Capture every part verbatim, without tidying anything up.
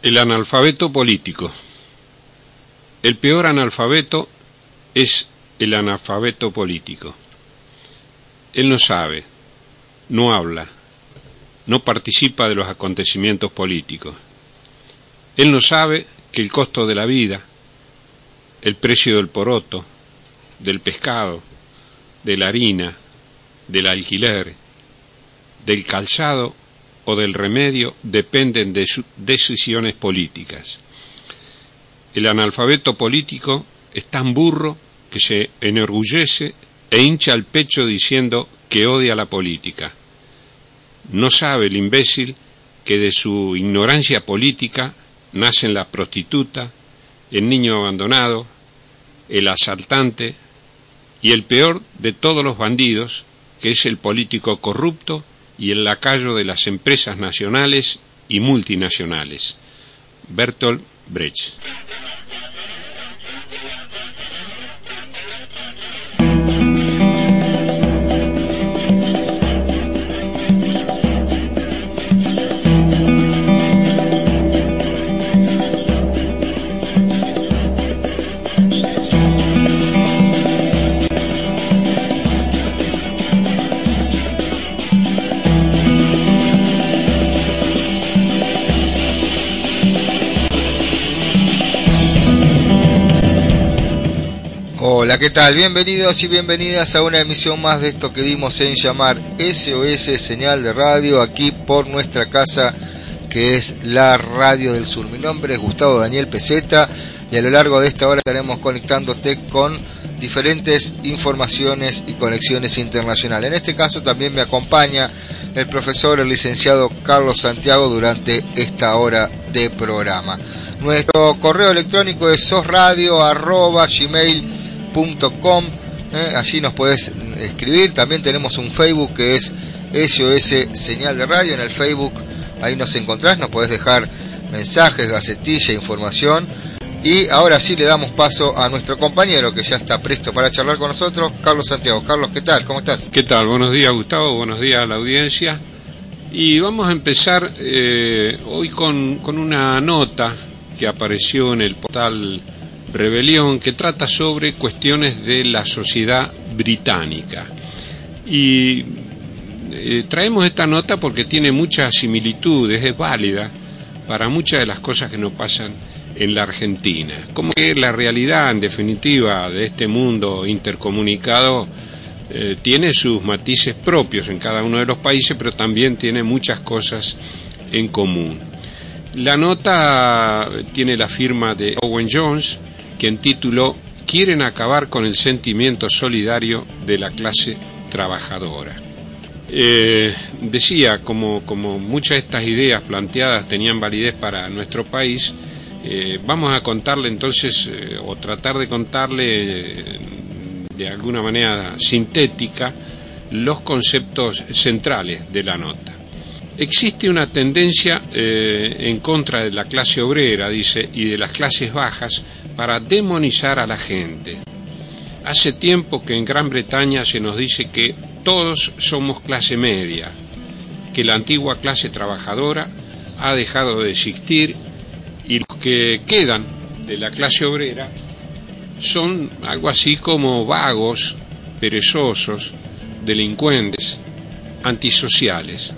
El analfabeto político. El peor analfabeto es el analfabeto político. Él no sabe, no habla, no participa de los acontecimientos políticos. Él no sabe que el costo de la vida, el precio del poroto, del pescado, de la harina, del alquiler, del calzado o del remedio dependen de sus decisiones políticas. El analfabeto político es tan burro que se enorgullece e hincha el pecho diciendo que odia la política. No sabe el imbécil que de su ignorancia política nacen la prostituta, el niño abandonado, el asaltante y el peor de todos los bandidos, que es el político corrupto y el lacayo de las empresas nacionales y multinacionales. Bertolt Brecht. Hola, ¿qué tal? Bienvenidos y bienvenidas a una emisión más de esto que dimos en llamar S O S Señal de Radio, aquí por nuestra casa, que es la Radio del Sur. Mi nombre es Gustavo Daniel Peseta y a lo largo de esta hora estaremos conectándote con diferentes informaciones y conexiones internacionales. En este caso también me acompaña el profesor, el licenciado Carlos Santiago, durante esta hora de programa. Nuestro correo electrónico es sosradio arroba gmail punto com, eh, allí nos podés escribir. También tenemos un Facebook que es S O S Señal de Radio. En el Facebook ahí nos encontrás, nos podés dejar mensajes, gacetilla, información. Y ahora sí le damos paso a nuestro compañero que ya está presto para charlar con nosotros, Carlos Santiago. Carlos, ¿qué tal? ¿Cómo estás? ¿Qué tal? Buenos días, Gustavo, buenos días a la audiencia. Y vamos a empezar eh, hoy con, con una nota que apareció en el portal Rebelión, que trata sobre cuestiones de la sociedad británica. Y eh, traemos esta nota porque tiene muchas similitudes, es válida para muchas de las cosas que nos pasan en la Argentina. Como que la realidad, en definitiva, de este mundo intercomunicado eh, tiene sus matices propios en cada uno de los países, pero también tiene muchas cosas en común. La nota tiene la firma de Owen Jones, quien tituló "Quieren acabar con el sentimiento solidario de la clase trabajadora". Eh, decía, como, como muchas de estas ideas planteadas tenían validez para nuestro país, eh, vamos a contarle entonces, eh, o tratar de contarle eh, de alguna manera sintética, los conceptos centrales de la nota. Existe una tendencia eh, en contra de la clase obrera, dice, y de las clases bajas, para demonizar a la gente. Hace tiempo que en Gran Bretaña se nos dice que todos somos clase media, que la antigua clase trabajadora ha dejado de existir y los que quedan de la clase obrera son algo así como vagos, perezosos, delincuentes, antisociales.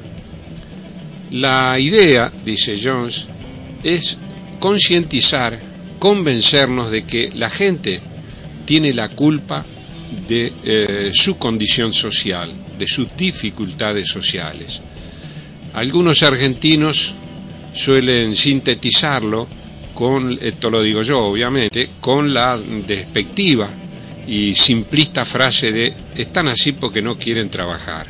La idea, dice Jones, es concientizar, convencernos de que la gente tiene la culpa de eh, su condición social, de sus dificultades sociales. Algunos argentinos suelen sintetizarlo con, esto lo digo yo obviamente, con la despectiva y simplista frase de "están así porque no quieren trabajar".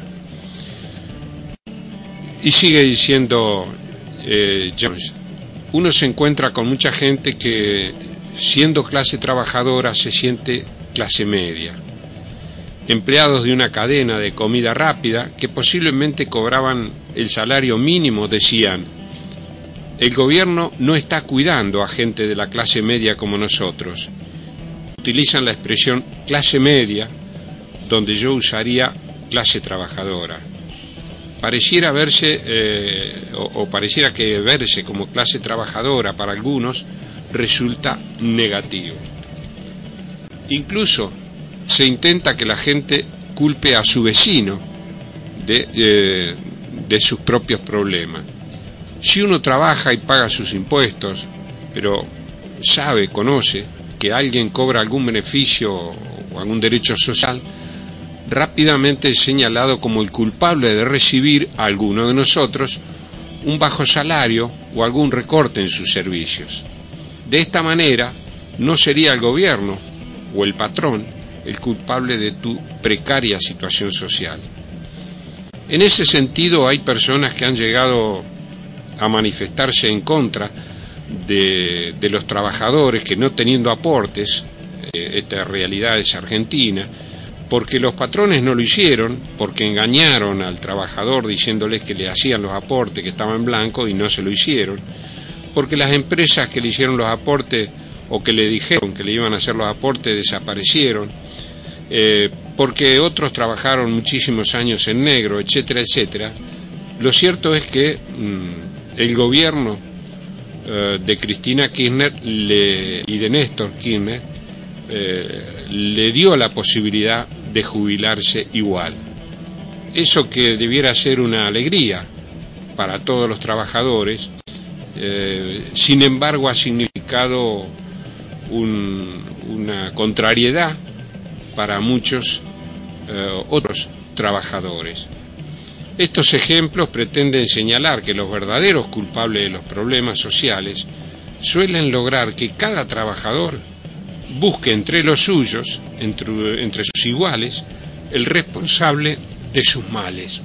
Y sigue diciendo eh, Jones, uno se encuentra con mucha gente que, siendo clase trabajadora, se siente clase media. Empleados de una cadena de comida rápida que posiblemente cobraban el salario mínimo decían: el gobierno no está cuidando a gente de la clase media como nosotros. Utilizan la expresión clase media, donde yo usaría clase trabajadora. pareciera verse, eh, o, o pareciera que verse como clase trabajadora para algunos resulta negativo. Incluso se intenta que la gente culpe a su vecino de, eh, de sus propios problemas. Si uno trabaja y paga sus impuestos, pero sabe, conoce que alguien cobra algún beneficio o algún derecho social, rápidamente es señalado como el culpable de recibir a alguno de nosotros un bajo salario o algún recorte en sus servicios. De esta manera, no sería el gobierno o el patrón el culpable de tu precaria situación social. En ese sentido, hay personas que han llegado a manifestarse en contra de, de los trabajadores que, no teniendo aportes, eh, esta realidad es argentina, porque los patrones no lo hicieron, porque engañaron al trabajador diciéndoles que le hacían los aportes, que estaba en blanco, y no se lo hicieron, porque las empresas que le hicieron los aportes o que le dijeron que le iban a hacer los aportes desaparecieron, eh, porque otros trabajaron muchísimos años en negro, etcétera, etcétera. Lo cierto es que mmm, el gobierno eh, de Cristina Kirchner le, y de Néstor Kirchner eh, le dio la posibilidad de jubilarse igual. Eso que debiera ser una alegría para todos los trabajadores, eh, sin embargo ha significado un, una contrariedad para muchos eh, otros trabajadores. Estos ejemplos pretenden señalar que los verdaderos culpables de los problemas sociales suelen lograr que cada trabajador busque entre los suyos, entre, entre sus iguales, el responsable de sus males.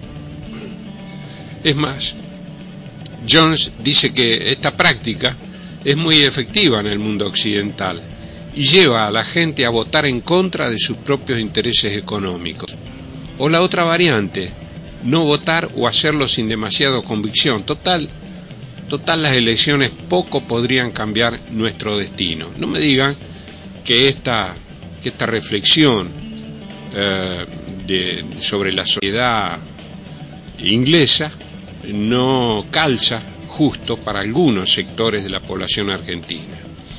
Es más, Jones dice que esta práctica es muy efectiva en el mundo occidental y lleva a la gente a votar en contra de sus propios intereses económicos. O la otra variante, no votar o hacerlo sin demasiada convicción. Total, total las elecciones poco podrían cambiar nuestro destino. No me digan que esta, que esta reflexión eh, de, sobre la sociedad inglesa no calza justo para algunos sectores de la población argentina.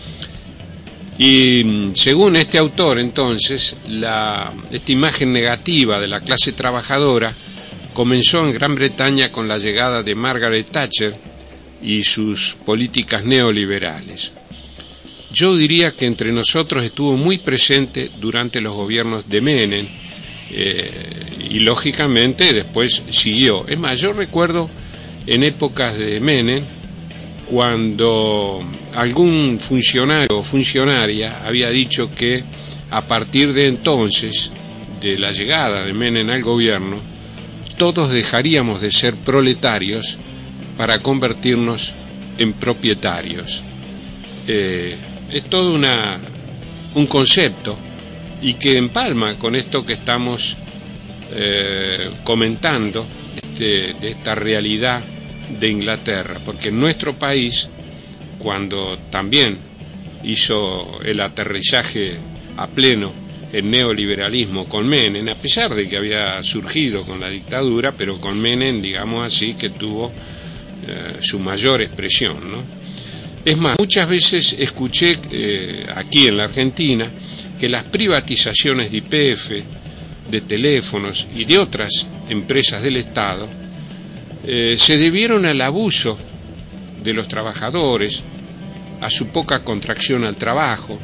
Y según este autor, entonces, la, esta imagen negativa de la clase trabajadora comenzó en Gran Bretaña con la llegada de Margaret Thatcher y sus políticas neoliberales. Yo diría que entre nosotros estuvo muy presente durante los gobiernos de Menem eh, y lógicamente después siguió. Es más, yo recuerdo en épocas de Menem cuando algún funcionario o funcionaria había dicho que a partir de entonces, de la llegada de Menem al gobierno, todos dejaríamos de ser proletarios para convertirnos en propietarios. Eh, es todo una, un concepto y que empalma con esto que estamos eh, comentando, este, de esta realidad de Inglaterra, porque en nuestro país, cuando también hizo el aterrizaje a pleno el neoliberalismo con Menem, a pesar de que había surgido con la dictadura, pero con Menem, digamos así, que tuvo eh, su mayor expresión, ¿no? Es más, muchas veces escuché eh, aquí en la Argentina que las privatizaciones de Y P F, de teléfonos y de otras empresas del Estado eh, se debieron al abuso de los trabajadores, a su poca contracción al trabajo,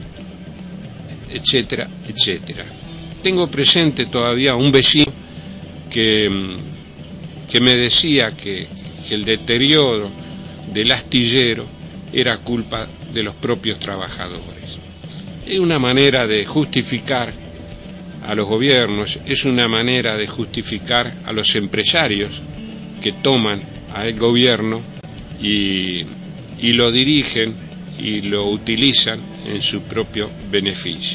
etcétera, etcétera. Tengo presente todavía un vecino que, que me decía que, que el deterioro del astillero era culpa de los propios trabajadores. Es una manera de justificar a los gobiernos, es una manera de justificar a los empresarios que toman al gobierno y, y lo dirigen y lo utilizan en su propio beneficio.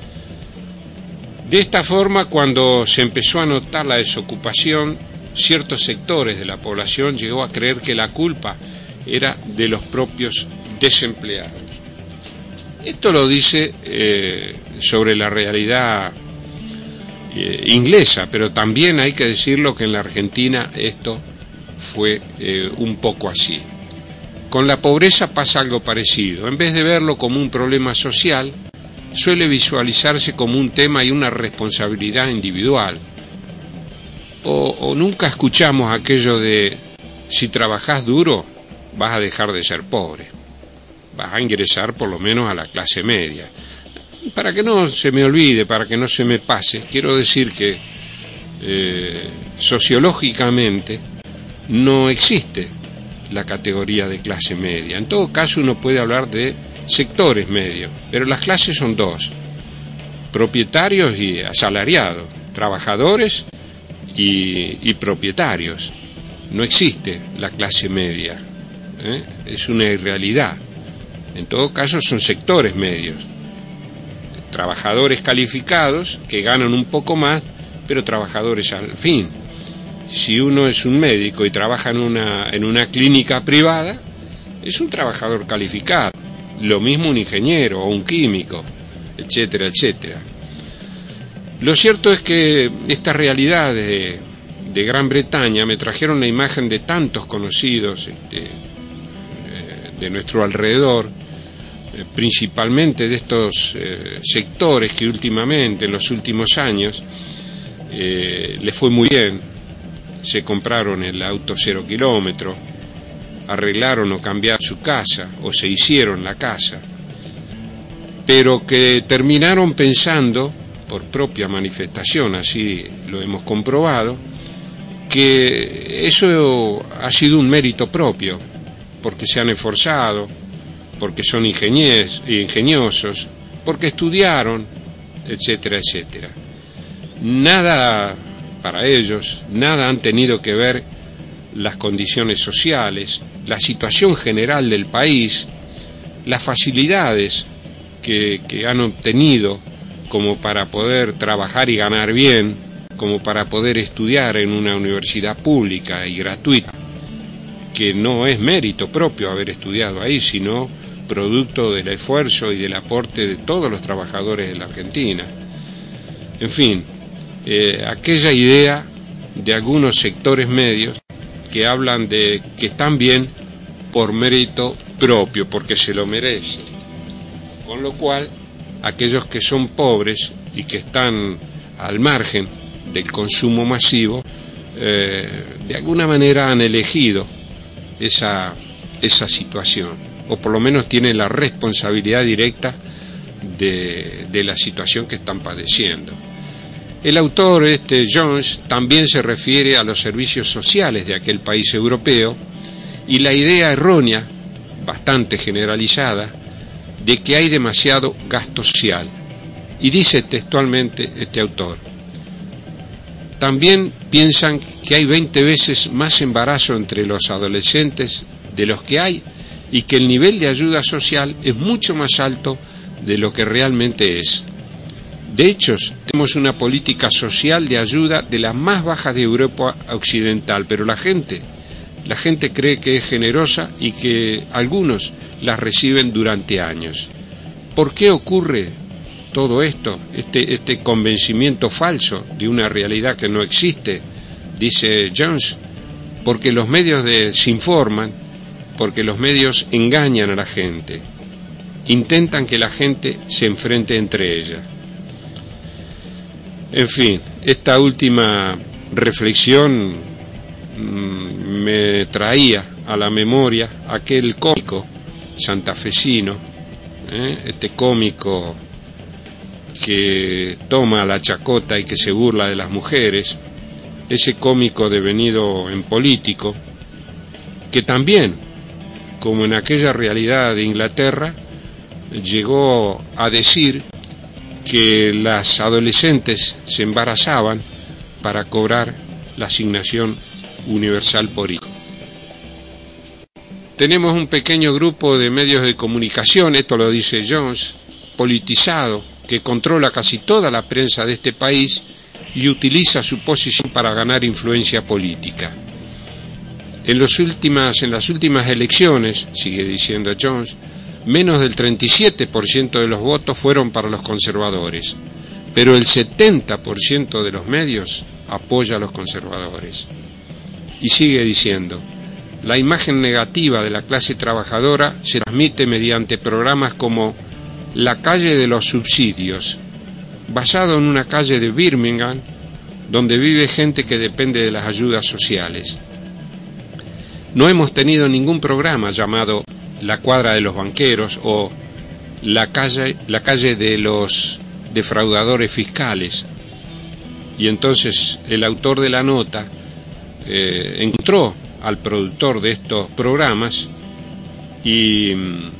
De esta forma, cuando se empezó a notar la desocupación, ciertos sectores de la población llegó a creer que la culpa era de los propios desempleados. Esto lo dice eh, sobre la realidad eh, inglesa, pero también hay que decirlo que en la Argentina esto fue eh, un poco así. Con la pobreza pasa algo parecido. En vez de verlo como un problema social, suele visualizarse como un tema y una responsabilidad individual. O, o nunca escuchamos aquello de, si trabajás duro, vas a dejar de ser pobre. Vas a ingresar por lo menos a la clase media. Para que no se me olvide, para que no se me pase, quiero decir que eh, sociológicamente no existe la categoría de clase media. En todo caso uno puede hablar de sectores medios, pero las clases son dos: propietarios y asalariados, trabajadores y, y propietarios. No existe la clase media, ¿eh? Es una irrealidad. En todo caso son sectores medios, trabajadores calificados que ganan un poco más, pero trabajadores al fin. Si uno es un médico y trabaja en una, en una clínica privada, es un trabajador calificado. Lo mismo un ingeniero o un químico, etcétera, etcétera. Lo cierto es que estas realidades de, de Gran Bretaña me trajeron la imagen de tantos conocidos este, de nuestro alrededor, eh, principalmente de estos eh, sectores que últimamente, en los últimos años, eh, les fue muy bien. Se compraron el auto cero kilómetro, arreglaron o cambiaron su casa, o se hicieron la casa, pero que terminaron pensando, por propia manifestación, así lo hemos comprobado, que eso ha sido un mérito propio, porque se han esforzado, porque son ingenies, ingeniosos, porque estudiaron, etcétera, etcétera. Nada para ellos, nada han tenido que ver las condiciones sociales, la situación general del país, las facilidades que, que han obtenido como para poder trabajar y ganar bien, como para poder estudiar en una universidad pública y gratuita, que no es mérito propio haber estudiado ahí, sino producto del esfuerzo y del aporte de todos los trabajadores de la Argentina. En fin, eh, aquella idea de algunos sectores medios que hablan de que están bien por mérito propio, porque se lo merecen. Con lo cual, aquellos que son pobres y que están al margen del consumo masivo, eh, de alguna manera han elegido esa, esa situación, o por lo menos tienen la responsabilidad directa de, de la situación que están padeciendo. El autor, este Jones, también se refiere a los servicios sociales de aquel país europeo y la idea errónea, bastante generalizada, de que hay demasiado gasto social. Y dice textualmente este autor: también piensan que hay veinte veces más embarazo entre los adolescentes de los que hay y que el nivel de ayuda social es mucho más alto de lo que realmente es. De hecho, tenemos una política social de ayuda de las más bajas de Europa occidental, pero la gente, la gente cree que es generosa y que algunos las reciben durante años. ¿Por qué ocurre todo esto, este, este convencimiento falso de una realidad que no existe? Dice Jones: porque los medios desinforman, porque los medios engañan a la gente, intentan que la gente se enfrente entre ellas. En fin, esta última reflexión mmm, me traía a la memoria aquel cómico santafesino, ¿eh? este cómico que toma la chacota y que se burla de las mujeres, ese cómico devenido en político, que también, como en aquella realidad de Inglaterra, llegó a decir que las adolescentes se embarazaban para cobrar la asignación universal por hijo. Tenemos un pequeño grupo de medios de comunicación, esto lo dice Jones, politizado, que controla casi toda la prensa de este país y utiliza su posición para ganar influencia política. En, los últimas, en las últimas elecciones, sigue diciendo Jones, menos del treinta y siete por ciento de los votos fueron para los conservadores, pero el setenta por ciento de los medios apoya a los conservadores. Y sigue diciendo, la imagen negativa de la clase trabajadora se transmite mediante programas como La calle de los subsidios, basado en una calle de Birmingham, donde vive gente que depende de las ayudas sociales. No hemos tenido ningún programa llamado La cuadra de los banqueros o La calle, la calle de los defraudadores fiscales. Y entonces el autor de la nota eh, encontró al productor de estos programas y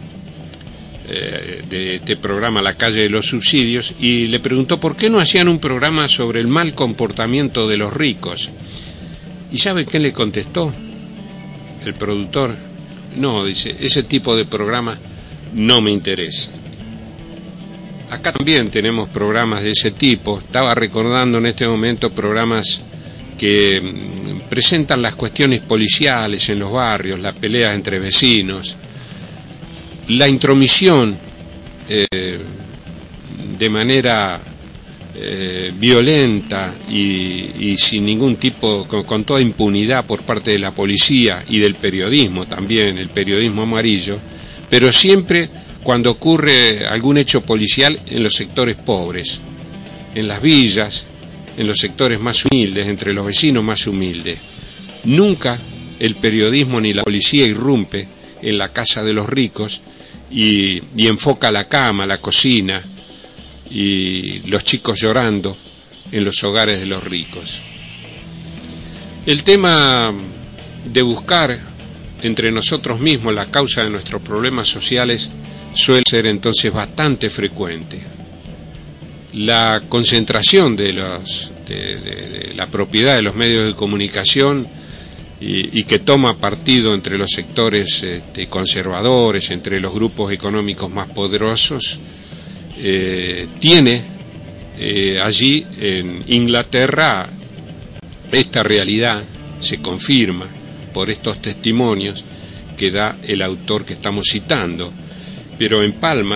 eh, de este programa La calle de los subsidios y le preguntó por qué no hacían un programa sobre el mal comportamiento de los ricos. ¿Y sabe qué le contestó el productor? No, dice, ese tipo de programa no me interesa. Acá también tenemos programas de ese tipo. Estaba recordando en este momento programas que presentan las cuestiones policiales en los barrios, las peleas entre vecinos, la intromisión eh, de manera eh, violenta y, y sin ningún tipo, con, con toda impunidad por parte de la policía y del periodismo también, el periodismo amarillo, pero siempre cuando ocurre algún hecho policial en los sectores pobres, en las villas, en los sectores más humildes, entre los vecinos más humildes. Nunca el periodismo ni la policía irrumpe en la casa de los ricos y, y enfoca la cama, la cocina y los chicos llorando en los hogares de los ricos. El tema de buscar entre nosotros mismos la causa de nuestros problemas sociales suele ser entonces bastante frecuente. La concentración de, los, de, de, de la propiedad de los medios de comunicación y, y que toma partido entre los sectores este, conservadores, entre los grupos económicos más poderosos, eh, tiene eh, allí en Inglaterra esta realidad, se confirma por estos testimonios que da el autor que estamos citando, pero en Palma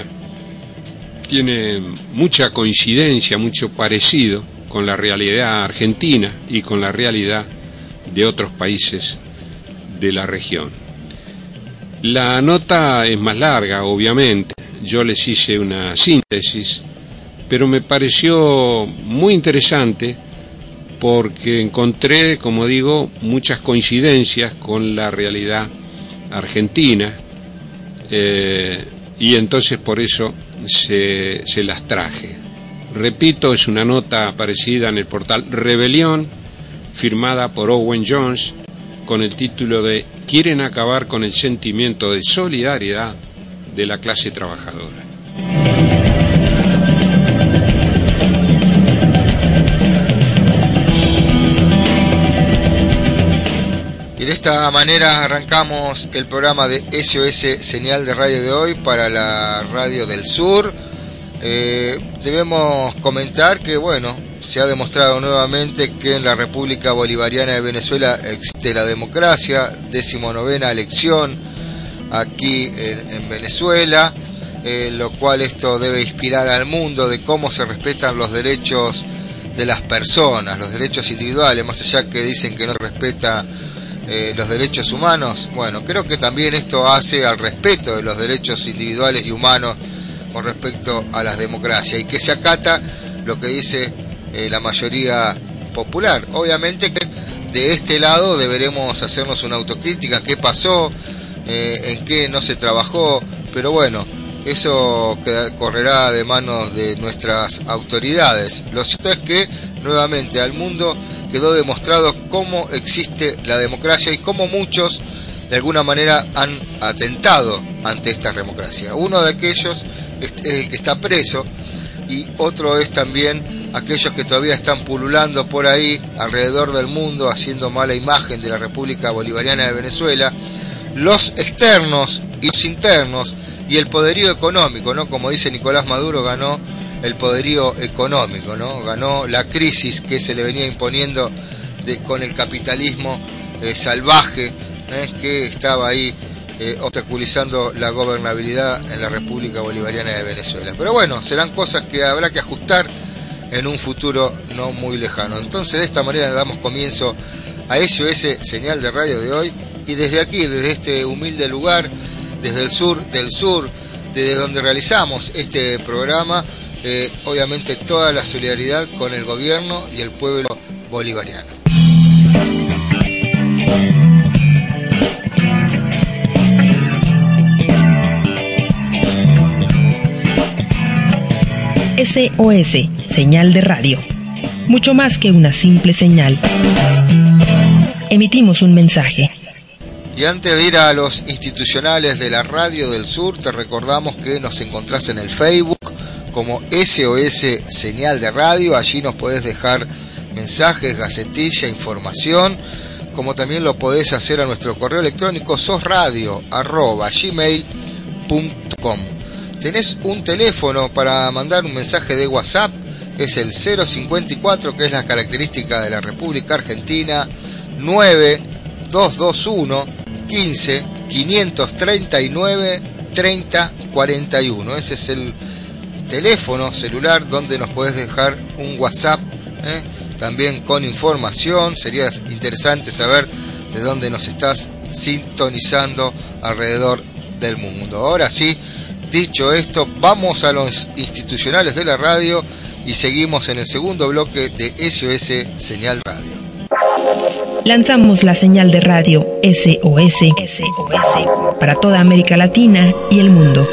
tiene mucha coincidencia, mucho parecido con la realidad argentina y con la realidad de otros países de la región. La nota es más larga, obviamente, yo les hice una síntesis, pero me pareció muy interesante porque encontré, como digo, muchas coincidencias con la realidad argentina, eh, y entonces por eso se, se las traje. Repito, es una nota aparecida en el portal Rebelión, firmada por Owen Jones, con el título de «Quieren acabar con el sentimiento de solidaridad de la clase trabajadora». De esta manera arrancamos el programa de S O S Señal de Radio de hoy para la Radio del Sur. Eh, debemos comentar que, bueno, se ha demostrado nuevamente que en la República Bolivariana de Venezuela existe la democracia, decimonovena elección aquí en, en Venezuela, eh, lo cual esto debe inspirar al mundo de cómo se respetan los derechos de las personas, los derechos individuales, más allá que dicen que no se respeta Eh, los derechos humanos. Bueno, creo que también esto hace al respeto de los derechos individuales y humanos con respecto a las democracias y que se acata lo que dice eh, la mayoría popular. Obviamente que de este lado deberemos hacernos una autocrítica, qué pasó, eh, en qué no se trabajó, pero bueno, eso queda, correrá de manos de nuestras autoridades. Lo cierto es que nuevamente al mundo quedó demostrado cómo existe la democracia y cómo muchos de alguna manera han atentado ante esta democracia. Uno de aquellos es el que está preso y otro es también aquellos que todavía están pululando por ahí alrededor del mundo haciendo mala imagen de la República Bolivariana de Venezuela, los externos y los internos y el poderío económico, ¿no? Como dice Nicolás Maduro, ganó el poderío económico, ¿no? Ganó la crisis que se le venía imponiendo de, con el capitalismo eh, salvaje, ¿eh? que estaba ahí eh, obstaculizando la gobernabilidad en la República Bolivariana de Venezuela. Pero bueno, serán cosas que habrá que ajustar en un futuro no muy lejano. Entonces, de esta manera damos comienzo a S O S Señal de Radio de hoy, y desde aquí, desde este humilde lugar, desde el sur del sur, desde donde realizamos este programa, eh, obviamente toda la solidaridad con el gobierno y el pueblo bolivariano. S O S, señal de radio. Mucho más que una simple señal. Emitimos un mensaje. Y antes de ir a los institucionales de la Radio del Sur, te recordamos que nos encontrás en el Facebook como S O S Señal de Radio. Allí nos podés dejar mensajes, gacetilla, información, como también lo podés hacer a nuestro correo electrónico sosradio arroba gmail punto com. Tenés un teléfono para mandar un mensaje de WhatsApp, es el cero cincuenta y cuatro, que es la característica de la República Argentina, nueve dos dos uno quince quinientos treinta y nueve treinta cuarenta y uno. Ese es el teléfono celular donde nos podés dejar un WhatsApp, ¿eh? También con información. Sería interesante saber de dónde nos estás sintonizando alrededor del mundo. Ahora sí, dicho esto, vamos a los institucionales de la radio y seguimos en el segundo bloque de S O S Señal Radio. Lanzamos la señal de radio S O S para toda América Latina y el mundo.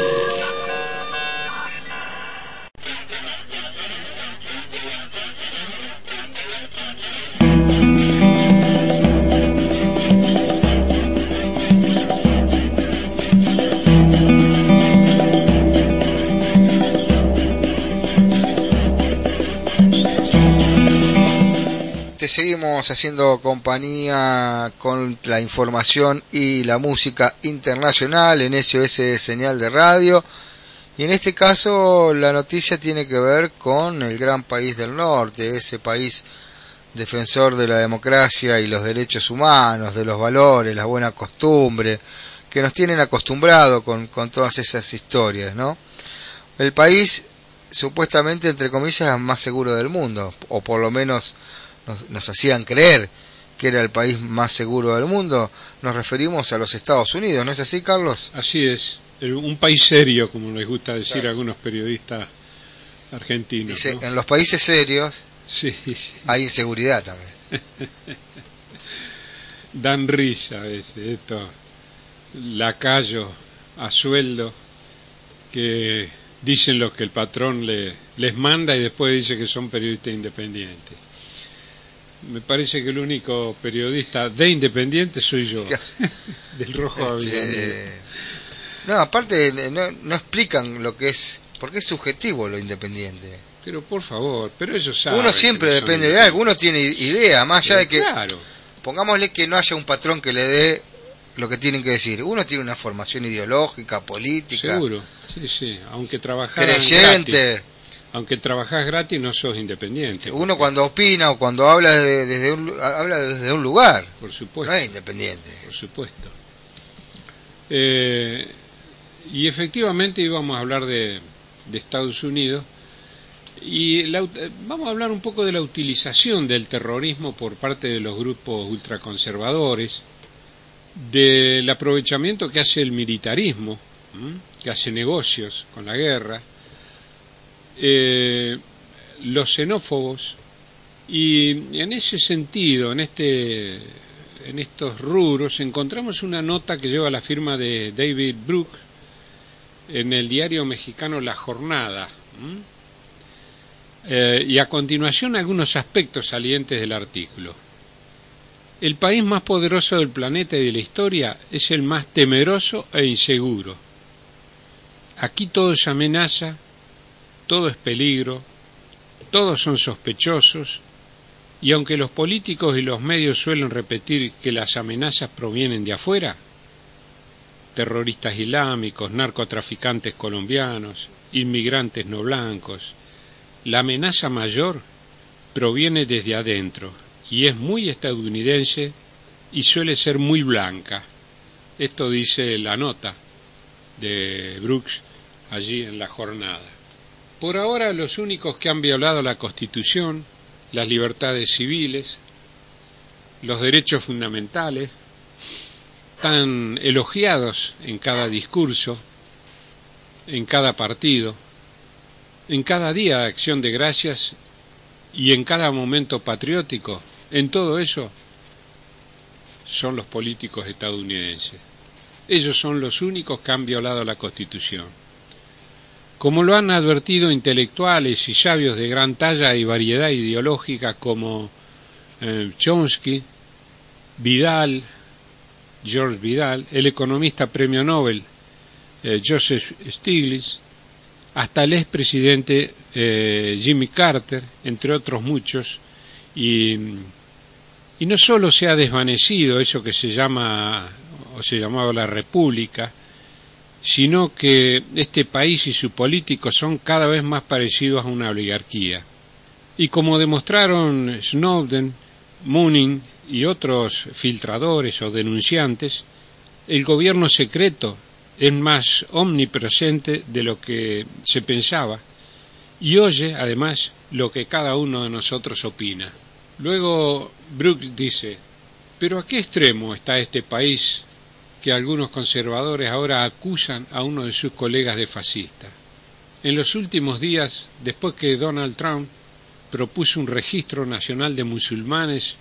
Seguimos haciendo compañía con la información y la música internacional en S O S Señal de Radio, y en este caso la noticia tiene que ver con el gran país del norte, ese país defensor de la democracia y los derechos humanos, de los valores, las buenas costumbres, que nos tienen acostumbrados con, con todas esas historias, ¿no? El país supuestamente, entre comillas, más seguro del mundo, o por lo menos Nos, nos hacían creer que era el país más seguro del mundo. Nos referimos a los Estados Unidos, ¿no es así, Carlos? Así es, un país serio, como les gusta decir, claro, a algunos periodistas argentinos. Dice, ¿no? En los países serios sí, sí. hay inseguridad también. Dan risa a veces estos lacayos a sueldo que dicen lo que el patrón le, les manda y después dice que son periodistas independientes. Me parece que el único periodista de Independiente soy yo, del Rojo este, Avellaneda. No, aparte no, no explican lo que es, porque es subjetivo lo independiente. Pero por favor, pero ellos saben. Uno siempre depende de algo, uno tiene idea, más allá de que, claro, pongámosle que no haya un patrón que le dé lo que tienen que decir. Uno tiene una formación ideológica, política. Seguro, sí, sí, aunque trabajaran creyente. Gratis. Aunque trabajás gratis no sos independiente. Uno porque... cuando opina o cuando habla desde, desde un, habla desde un lugar. Por supuesto. No es independiente. Por supuesto. Eh, y efectivamente íbamos a hablar de, de Estados Unidos. Y la, vamos a hablar un poco de la utilización del terrorismo por parte de los grupos ultraconservadores, del aprovechamiento que hace el militarismo, ¿m? que hace negocios con la guerra, Eh, los xenófobos, y en ese sentido, en este en estos rubros, encontramos una nota que lleva la firma de David Brooks en el diario mexicano La Jornada, eh, y a continuación algunos aspectos salientes del artículo. El país más poderoso del planeta y de la historia es el más temeroso e inseguro. Aquí todo es amenaza, todo es peligro, todos son sospechosos, y aunque los políticos y los medios suelen repetir que las amenazas provienen de afuera, terroristas islámicos, narcotraficantes colombianos, inmigrantes no blancos, la amenaza mayor proviene desde adentro, y es muy estadounidense y suele ser muy blanca. Esto dice la nota de Brooks allí en La Jornada. Por ahora los únicos que han violado la Constitución, las libertades civiles, los derechos fundamentales, tan elogiados en cada discurso, en cada partido, en cada día de acción de gracias y en cada momento patriótico, en todo eso son los políticos estadounidenses. Ellos son los únicos que han violado la Constitución. Como lo han advertido intelectuales y sabios de gran talla y variedad ideológica como eh, Chomsky, Vidal, George Vidal, el economista premio Nobel eh, Joseph Stiglitz, hasta el expresidente eh, Jimmy Carter, entre otros muchos, y, y no solo se ha desvanecido eso que se llama o se llamaba la República, sino que este país y sus políticos son cada vez más parecidos a una oligarquía. Y como demostraron Snowden, Mooney y otros filtradores o denunciantes, el gobierno secreto es más omnipresente de lo que se pensaba y oye, además, lo que cada uno de nosotros opina. Luego Brooks dice, ¿pero a qué extremo está este país que algunos conservadores ahora acusan a uno de sus colegas de fascista? En los últimos días, después que Donald Trump propuso un registro nacional de musulmanes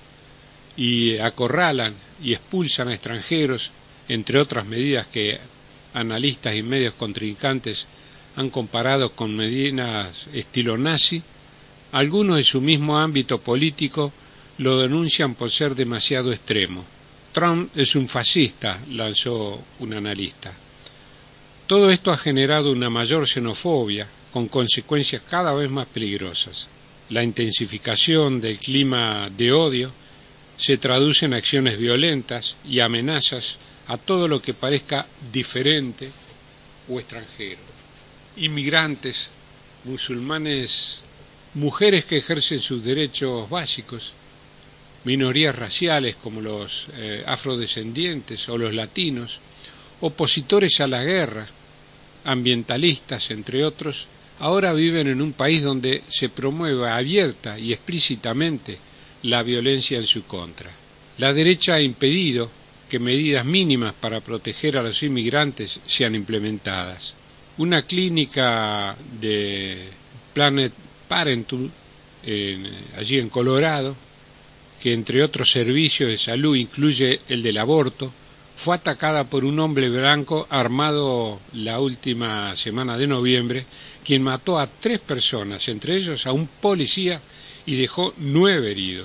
y acorralan y expulsan a extranjeros, entre otras medidas que analistas y medios contrincantes han comparado con medidas estilo nazi, algunos de su mismo ámbito político lo denuncian por ser demasiado extremo. Trump es un fascista, lanzó un analista. Todo esto ha generado una mayor xenofobia, con consecuencias cada vez más peligrosas. La intensificación del clima de odio se traduce en acciones violentas y amenazas a todo lo que parezca diferente o extranjero. Inmigrantes, musulmanes, mujeres que ejercen sus derechos básicos, minorías raciales como los eh, afrodescendientes o los latinos, opositores a la guerra, ambientalistas, entre otros, ahora viven en un país donde se promueve abierta y explícitamente la violencia en su contra. La derecha ha impedido que medidas mínimas para proteger a los inmigrantes sean implementadas. Una clínica de Planned Parenthood, en, allí en Colorado, que entre otros servicios de salud incluye el del aborto, fue atacada por un hombre blanco armado la última semana de noviembre, quien mató a tres personas, entre ellos a un policía, y dejó nueve heridos.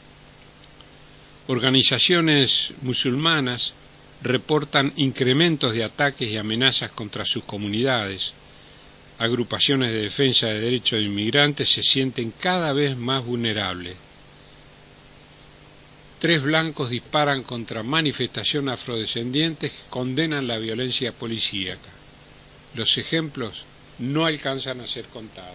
Organizaciones musulmanas reportan incrementos de ataques y amenazas contra sus comunidades. Agrupaciones de defensa de derechos de inmigrantes se sienten cada vez más vulnerables. Tres blancos disparan contra manifestaciones afrodescendientes que condenan la violencia policíaca. Los ejemplos no alcanzan a ser contados.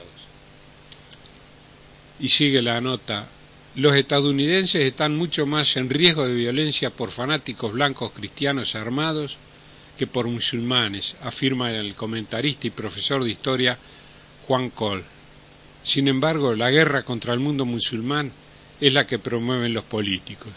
Y sigue la nota. Los estadounidenses están mucho más en riesgo de violencia por fanáticos blancos cristianos armados que por musulmanes, afirma el comentarista y profesor de historia Juan Cole. Sin embargo, la guerra contra el mundo musulmán es la que promueven los políticos.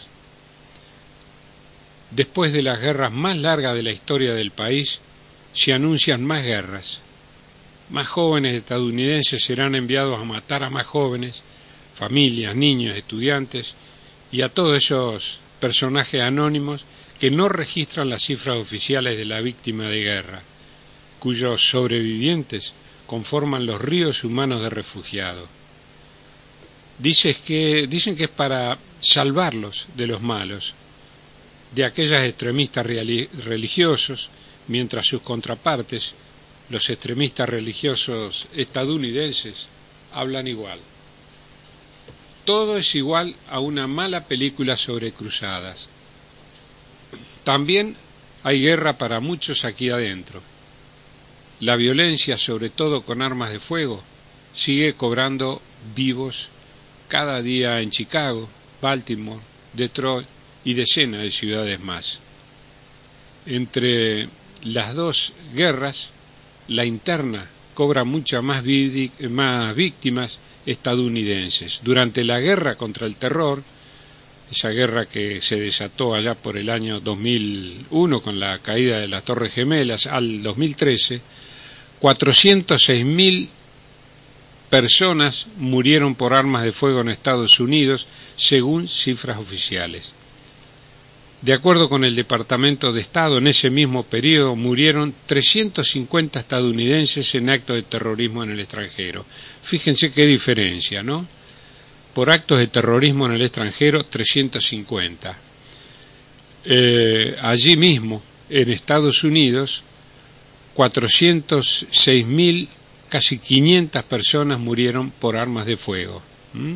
Después de las guerras más largas de la historia del país, se anuncian más guerras. Más jóvenes estadounidenses serán enviados a matar a más jóvenes, familias, niños, estudiantes y a todos esos personajes anónimos que no registran las cifras oficiales de la víctima de guerra, cuyos sobrevivientes conforman los ríos humanos de refugiados. Dices que, dicen que es para salvarlos de los malos, de aquellos extremistas religiosos, mientras sus contrapartes, los extremistas religiosos estadounidenses, hablan igual. Todo es igual a una mala película sobre cruzadas. También hay guerra para muchos aquí adentro. La violencia, sobre todo con armas de fuego, sigue cobrando vivos cada día en Chicago, Baltimore, Detroit y decenas de ciudades más. Entre las dos guerras, la interna cobra muchas más, más víctimas estadounidenses. Durante la guerra contra el terror, esa guerra que se desató allá por el año dos mil uno con la caída de las Torres Gemelas al dos mil trece, cuatrocientos seis mil personas murieron por armas de fuego en Estados Unidos, según cifras oficiales. De acuerdo con el Departamento de Estado, en ese mismo periodo murieron trescientos cincuenta estadounidenses en actos de terrorismo en el extranjero. Fíjense qué diferencia, ¿no? Por actos de terrorismo en el extranjero, trescientos cincuenta. Eh, allí mismo, en Estados Unidos, cuatrocientos seis mil, casi quinientas personas murieron por armas de fuego. ¿Mm?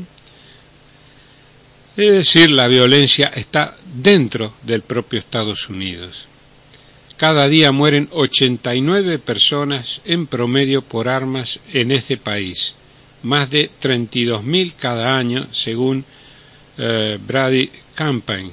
Es decir, la violencia está dentro del propio Estados Unidos. Cada día mueren ochenta y nueve personas en promedio por armas en este país, más de treinta y dos mil cada año, según eh, Brady Campaign.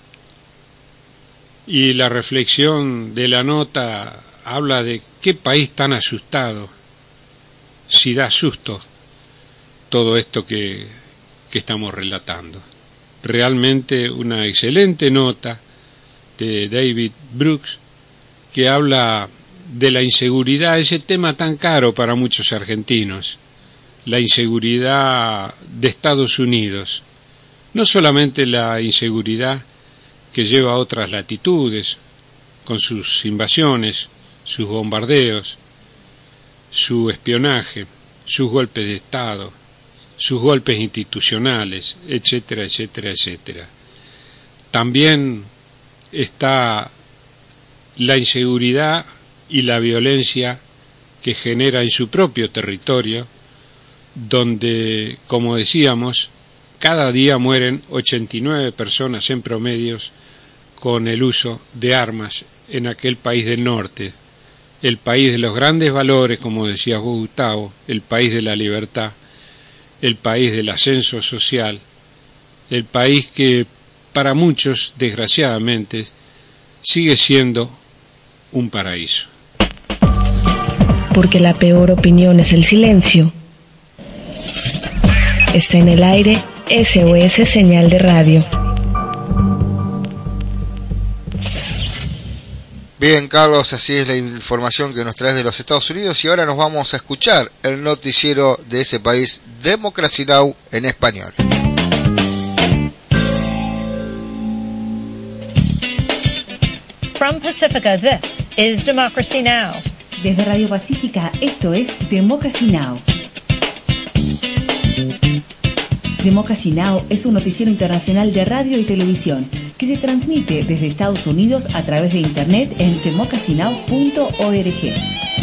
Y la reflexión de la nota habla de qué país tan asustado, si da susto todo esto que, que estamos relatando. Realmente una excelente nota de David Brooks que habla de la inseguridad, ese tema tan caro para muchos argentinos, la inseguridad de Estados Unidos, no solamente la inseguridad que lleva a otras latitudes, con sus invasiones, sus bombardeos, su espionaje, sus golpes de Estado, sus golpes institucionales, etcétera, etcétera, etcétera. También está la inseguridad y la violencia que genera en su propio territorio, donde, como decíamos, cada día mueren ochenta y nueve personas en promedios con el uso de armas en aquel país del norte, el país de los grandes valores, como decía Gustavo, el país de la libertad, el país del ascenso social, el país que para muchos, desgraciadamente, sigue siendo un paraíso. Porque la peor opinión es el silencio. Está en el aire S O S Señal de Radio. Bien, Carlos, así es la información que nos traes de los Estados Unidos y ahora nos vamos a escuchar el noticiero de ese país, Democracy Now! En español. From Pacifica, this is Democracy Now! Desde Radio Pacífica, esto es Democracy Now! Democracy Now! Es un noticiero internacional de radio y televisión que se transmite desde Estados Unidos a través de Internet en democracy now punto org.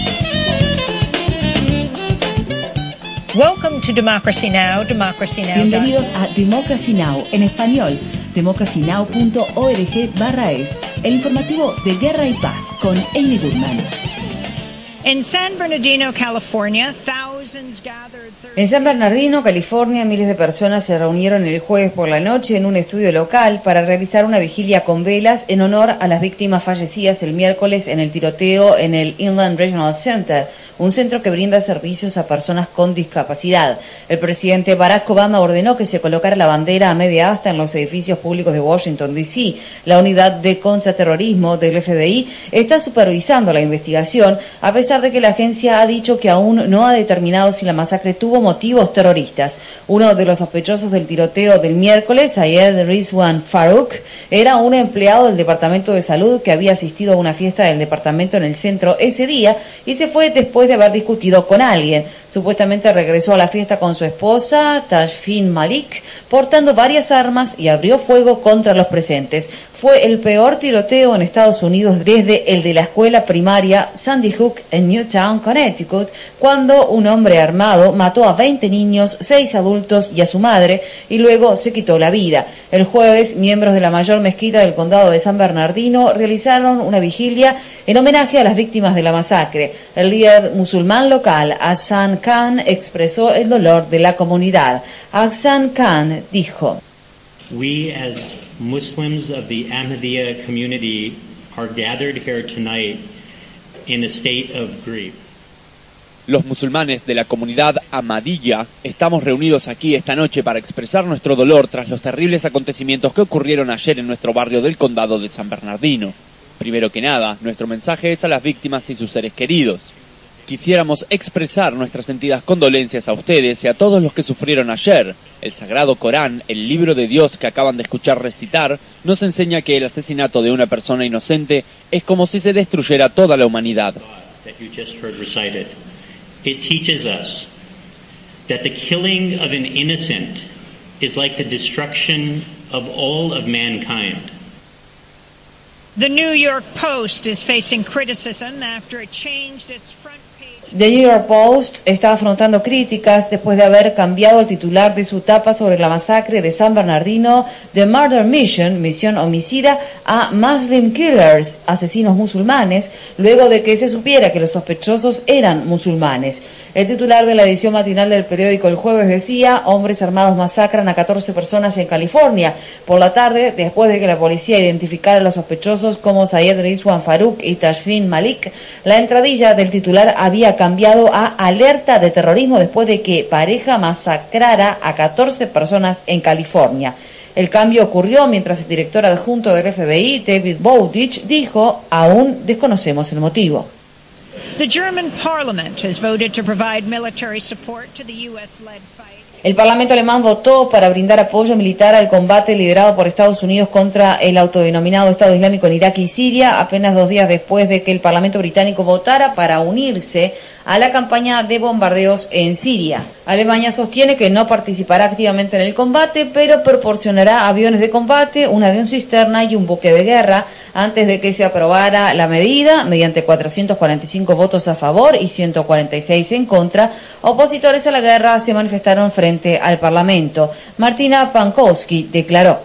Welcome to Democracy Now! Democracy Now. Bienvenidos a Democracy Now! En español, democracy now punto org barra es, el informativo de Guerra y Paz con Amy Goodman. En San Bernardino, California, thousands gathered. En San Bernardino, California, miles de personas se reunieron el jueves por la noche en un estudio local para realizar una vigilia con velas en honor a las víctimas fallecidas el miércoles en el tiroteo en el Inland Regional Center, un centro que brinda servicios a personas con discapacidad. El presidente Barack Obama ordenó que se colocara la bandera a media asta en los edificios públicos de Washington, D C La unidad de contraterrorismo del F B I está supervisando la investigación, a pesar de que la agencia ha dicho que aún no ha determinado si la masacre tuvo motivos terroristas. Uno de los sospechosos del tiroteo del miércoles, Ayed Rizwan Farouk, era un empleado del Departamento de Salud que había asistido a una fiesta del departamento en el centro ese día y se fue después de haber discutido con alguien. Supuestamente regresó a la fiesta con su esposa, Tashfin Malik, portando varias armas y abrió fuego contra los presentes. Fue el peor tiroteo en Estados Unidos desde el de la escuela primaria Sandy Hook en Newtown, Connecticut, cuando un hombre armado mató a veinte niños, seis adultos y a su madre, y luego se quitó la vida. El jueves, miembros de la mayor mezquita del condado de San Bernardino realizaron una vigilia en homenaje a las víctimas de la masacre. El líder musulmán local, Hassan Khan, expresó el dolor de la comunidad. Hassan Khan dijo: We as Muslims of the Ahmadiyya community are gathered here tonight in a state of grief. Los musulmanes de la comunidad Ahmadiyya estamos reunidos aquí esta noche para expresar nuestro dolor tras los terribles acontecimientos que ocurrieron ayer en nuestro barrio del condado de San Bernardino. Primero que nada, nuestro mensaje es a las víctimas y sus seres queridos. Quisiéramos expresar nuestras sentidas condolencias a ustedes y a todos los que sufrieron ayer. El Sagrado Corán, el libro de Dios que acaban de escuchar recitar, nos enseña que el asesinato de una persona inocente es como si se destruyera toda la humanidad. It teaches us that the killing of an innocent is like the destruction of all of mankind. The New York Post is facing criticism after it changed its front page. The New York Post está afrontando críticas después de haber cambiado el titular de su tapa sobre la masacre de San Bernardino de Murder Mission, misión homicida, a Muslim Killers, asesinos musulmanes, luego de que se supiera que los sospechosos eran musulmanes. El titular de la edición matinal del periódico el jueves decía: hombres armados masacran a catorce personas en California. Por la tarde, después de que la policía identificara a los sospechosos como Sayed Rizwan Farouk y Tashfin Malik, la entradilla del titular había cambiado a alerta de terrorismo después de que pareja masacrara a catorce personas en California. El cambio ocurrió mientras el director adjunto del F B I, David Bowditch, dijo: aún desconocemos el motivo. The German parliament has voted to provide military support to the U S-led fight. El Parlamento alemán votó para brindar apoyo militar al combate liderado por Estados Unidos contra el autodenominado Estado Islámico en Irak y Siria, apenas dos días después de que el Parlamento británico votara para unirse a la campaña de bombardeos en Siria. Alemania sostiene que no participará activamente en el combate, pero proporcionará aviones de combate, un avión cisterna y un buque de guerra antes de que se aprobara la medida mediante cuatrocientos cuarenta y cinco votos a favor y ciento cuarenta y seis en contra. Opositores a la guerra se manifestaron frente al Parlamento. Martina Pankowski declaró: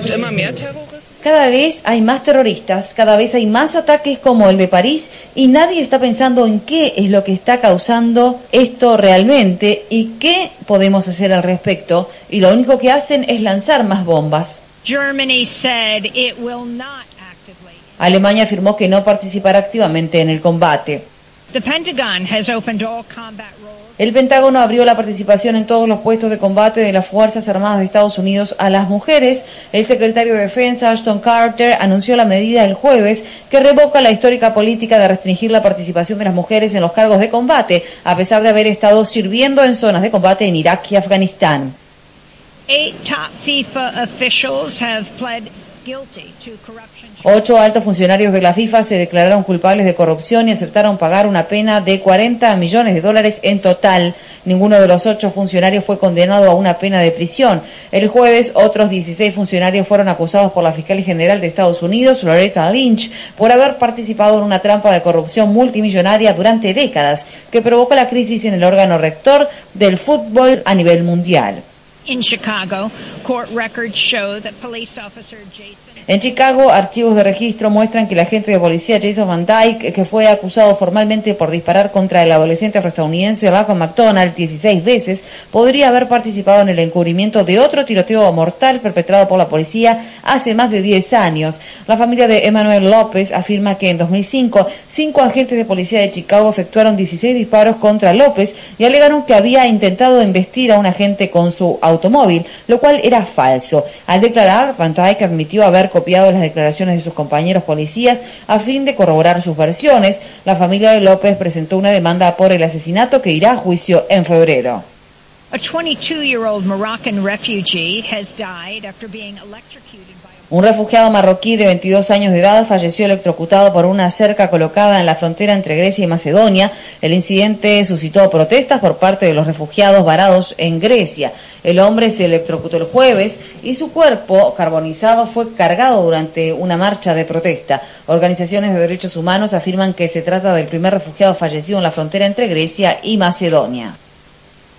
cada vez hay más terroristas, cada vez hay más ataques como el de París y nadie está pensando en qué es lo que está causando esto realmente y qué podemos hacer al respecto, y lo único que hacen es lanzar más bombas. Germany said it will not actively. Alemania afirmó que no participará activamente en el combate. The Pentagon has opened all combat roles. El Pentágono abrió la participación en todos los puestos de combate de las Fuerzas Armadas de Estados Unidos a las mujeres. El secretario de Defensa, Ashton Carter, anunció la medida el jueves que revoca la histórica política de restringir la participación de las mujeres en los cargos de combate, a pesar de haber estado sirviendo en zonas de combate en Irak y Afganistán. Eight top FIFA officials have pled guilty to corruption. Ocho altos funcionarios de la FIFA se declararon culpables de corrupción y aceptaron pagar una pena de cuarenta millones de dólares en total. Ninguno de los ocho funcionarios fue condenado a una pena de prisión. El jueves, otros dieciséis funcionarios fueron acusados por la fiscal general de Estados Unidos, Loretta Lynch, por haber participado en una trampa de corrupción multimillonaria durante décadas que provocó la crisis en el órgano rector del fútbol a nivel mundial. In Chicago, court records show that police officer Jason En Chicago, archivos de registro muestran que el agente de policía Jason Van Dyke, que fue acusado formalmente por disparar contra el adolescente afroestadounidense Malcolm McDonald dieciséis veces, podría haber participado en el encubrimiento de otro tiroteo mortal perpetrado por la policía hace más de diez años. La familia de Emmanuel López afirma que en dos mil cinco, cinco agentes de policía de Chicago efectuaron dieciséis disparos contra López y alegaron que había intentado embestir a un agente con su automóvil, lo cual era falso. Al declarar, Van Dyke admitió haber copiado las declaraciones de sus compañeros policías a fin de corroborar sus versiones. La familia de López presentó una demanda por el asesinato que irá a juicio en febrero. A twenty-two-year-old Moroccan refugee has died after being electrocuted by a... Un refugiado marroquí de veintidós años de edad falleció electrocutado por una cerca colocada en la frontera entre Grecia y Macedonia. El incidente suscitó protestas por parte de los refugiados varados en Grecia. El hombre se electrocutó el jueves y su cuerpo carbonizado fue cargado durante una marcha de protesta. Organizaciones de derechos humanos afirman que se trata del primer refugiado fallecido en la frontera entre Grecia y Macedonia.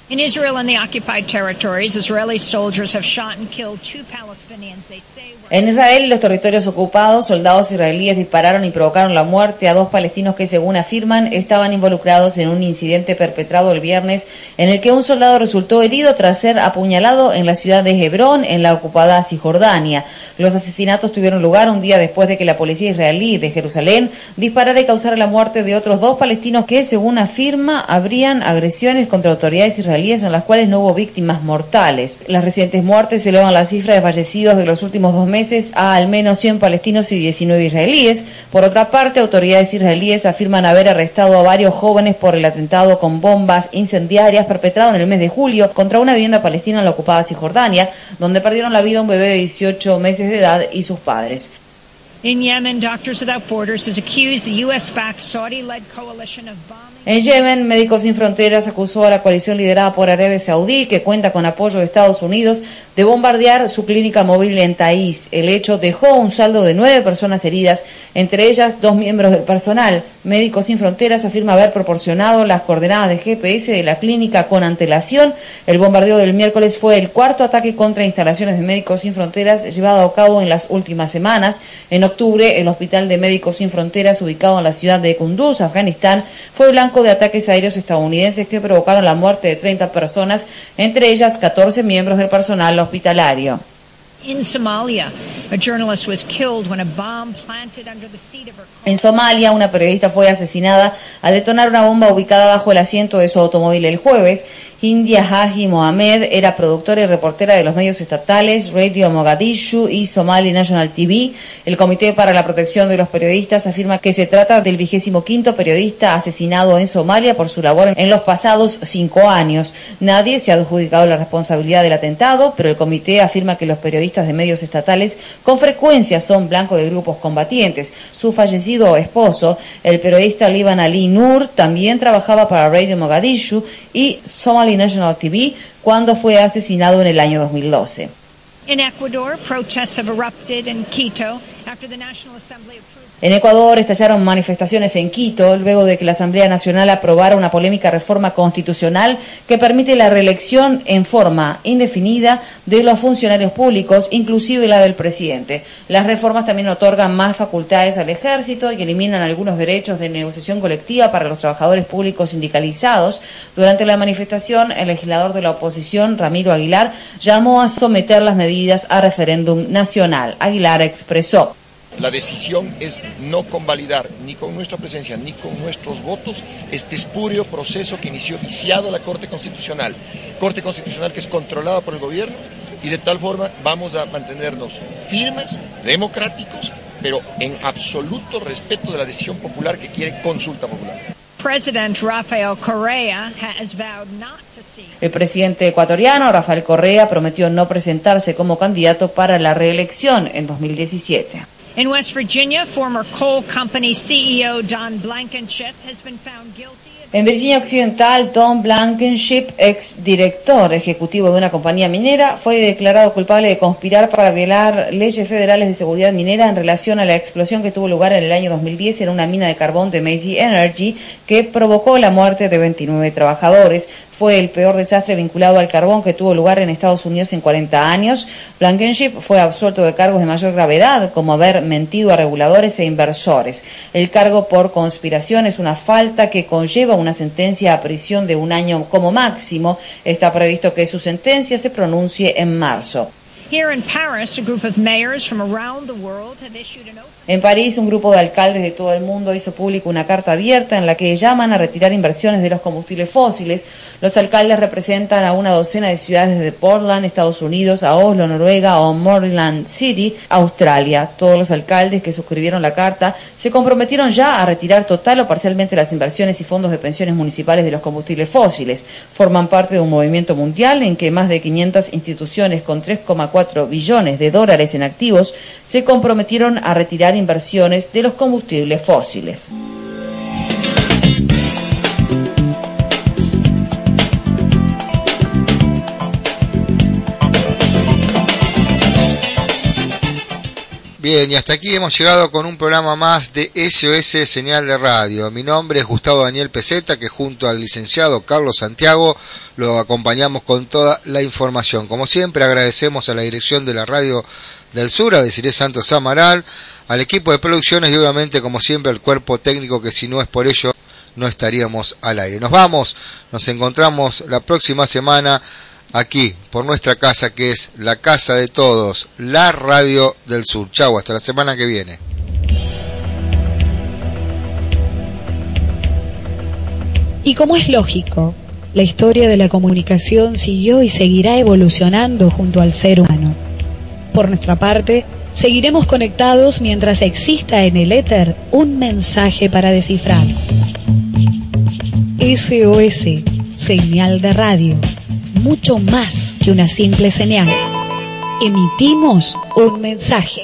In Israel and the occupied territories, Israeli soldiers have shot and killed two Palestinians they say were... En Israel y los territorios ocupados, soldados israelíes dispararon y provocaron la muerte a dos palestinos que, según afirman, estaban involucrados en un incidente perpetrado el viernes en el que un soldado resultó herido tras ser apuñalado en la ciudad de Hebrón, en la ocupada Cisjordania. Los asesinatos tuvieron lugar un día después de que la policía israelí de Jerusalén disparara y causara la muerte de otros dos palestinos que, según afirma, habrían agresiones contra autoridades israelíes en las cuales no hubo víctimas mortales. Las recientes muertes elevan la cifra de fallecidos de los últimos dos meses a al menos cien palestinos y diecinueve israelíes. Por otra parte, autoridades israelíes afirman haber arrestado a varios jóvenes por el atentado con bombas incendiarias perpetrado en el mes de julio contra una vivienda palestina en la ocupada Cisjordania, donde perdieron la vida un bebé de dieciocho meses de edad y sus padres. In Yemen, Doctors Without Borders has accused the U S-backed Saudi-led coalition of bombing. En Yemen, Médicos Sin Fronteras acusó a la coalición liderada por Arabia Saudí, que cuenta con apoyo de Estados Unidos, de bombardear su clínica móvil en Taiz. El hecho dejó un saldo de nueve personas heridas, entre ellas dos miembros del personal. Médicos Sin Fronteras afirma haber proporcionado las coordenadas de G P S de la clínica con antelación. El bombardeo del miércoles fue el cuarto ataque contra instalaciones de Médicos Sin Fronteras llevado a cabo en las últimas semanas. En octubre, el Hospital de Médicos Sin Fronteras, ubicado en la ciudad de Kunduz, Afganistán, fue blanco de ataques aéreos estadounidenses que provocaron la muerte de treinta personas, entre ellas catorce miembros del personal hospitalario. In Somalia, a journalist was killed when a bomb planted under the seat of her car. En Somalia, una periodista fue asesinada al detonar una bomba ubicada bajo el asiento de su automóvil el jueves. India Haji Mohamed era productora y reportera de los medios estatales Radio Mogadishu y Somali National T V. El Comité para la Protección de los Periodistas afirma que se trata del vigésimo quinto periodista asesinado en Somalia por su labor en los pasados cinco años. Nadie se ha adjudicado la responsabilidad del atentado, pero el comité afirma que los periodistas de medios estatales con frecuencia son blanco de grupos combatientes. Su fallecido esposo, el periodista Liban Ali Nur, también trabajaba para Radio Mogadishu y Somali National T V cuando fue asesinado en el año dos mil doce. In Ecuador, protests have erupted in Quito after the National Assembly approved. En Ecuador estallaron manifestaciones en Quito luego de que la Asamblea Nacional aprobara una polémica reforma constitucional que permite la reelección en forma indefinida de los funcionarios públicos, inclusive la del presidente. Las reformas también otorgan más facultades al ejército y eliminan algunos derechos de negociación colectiva para los trabajadores públicos sindicalizados. Durante la manifestación, el legislador de la oposición, Ramiro Aguilar, llamó a someter las medidas a referéndum nacional. Aguilar expresó: la decisión es no convalidar ni con nuestra presencia ni con nuestros votos este espurio proceso que inició viciado la Corte Constitucional. Corte Constitucional que es controlada por el gobierno, y de tal forma vamos a mantenernos firmes, democráticos, pero en absoluto respeto de la decisión popular que quiere consulta popular. President Rafael Correa has vowed not to seek. El presidente ecuatoriano, Rafael Correa, prometió no presentarse como candidato para la reelección en dos mil diecisiete. In West Virginia, former coal company C E O Don Blankenship has been found guilty. En Virginia Occidental, Don Blankenship, ex director ejecutivo de una compañía minera, fue declarado culpable de conspirar para violar leyes federales de seguridad minera en relación a la explosión que tuvo lugar en el año dos mil diez en una mina de carbón de Massey Energy, que provocó la muerte de veintinueve trabajadores. Fue el peor desastre vinculado al carbón que tuvo lugar en Estados Unidos en cuarenta años. Blankenship fue absuelto de cargos de mayor gravedad, como haber mentido a reguladores e inversores. El cargo por conspiración es una falta que conlleva una sentencia a prisión de un año como máximo. Está previsto que su sentencia se pronuncie en marzo. Here in Paris, a group of mayors from around the world have issued an open... En París, un grupo de alcaldes de todo el mundo hizo pública una carta abierta en la que llaman a retirar inversiones de los combustibles fósiles. Los alcaldes representan a una docena de ciudades desde Portland, Estados Unidos, a Oslo, Noruega, o Moreland City, Australia. Todos los alcaldes que suscribieron la carta se comprometieron ya a retirar total o parcialmente las inversiones y fondos de pensiones municipales de los combustibles fósiles. Forman parte de un movimiento mundial en que más de quinientas instituciones con tres coma cuatro billones de dólares en activos se comprometieron a retirar inversiones de los combustibles fósiles. Bien, Bien, y hasta aquí hemos llegado con un programa más de S O S Señal de Radio. Mi nombre es Gustavo Daniel Peseta, que junto al licenciado Carlos Santiago lo acompañamos con toda la información. Como siempre, agradecemos a la dirección de la Radio del Sur, a Desiree Santos Amaral, al equipo de producciones y obviamente, como siempre, al cuerpo técnico, que si no es por ello no estaríamos al aire. Nos vamos, nos encontramos la próxima semana aquí, por nuestra casa, que es la casa de todos, la Radio del Sur. Chau, hasta la semana que viene. Y como es lógico, la historia de la comunicación siguió y seguirá evolucionando junto al ser humano. Por nuestra parte, seguiremos conectados mientras exista en el éter un mensaje para descifrar. S O S, señal de radio. Mucho más que una simple señal. Emitimos un mensaje.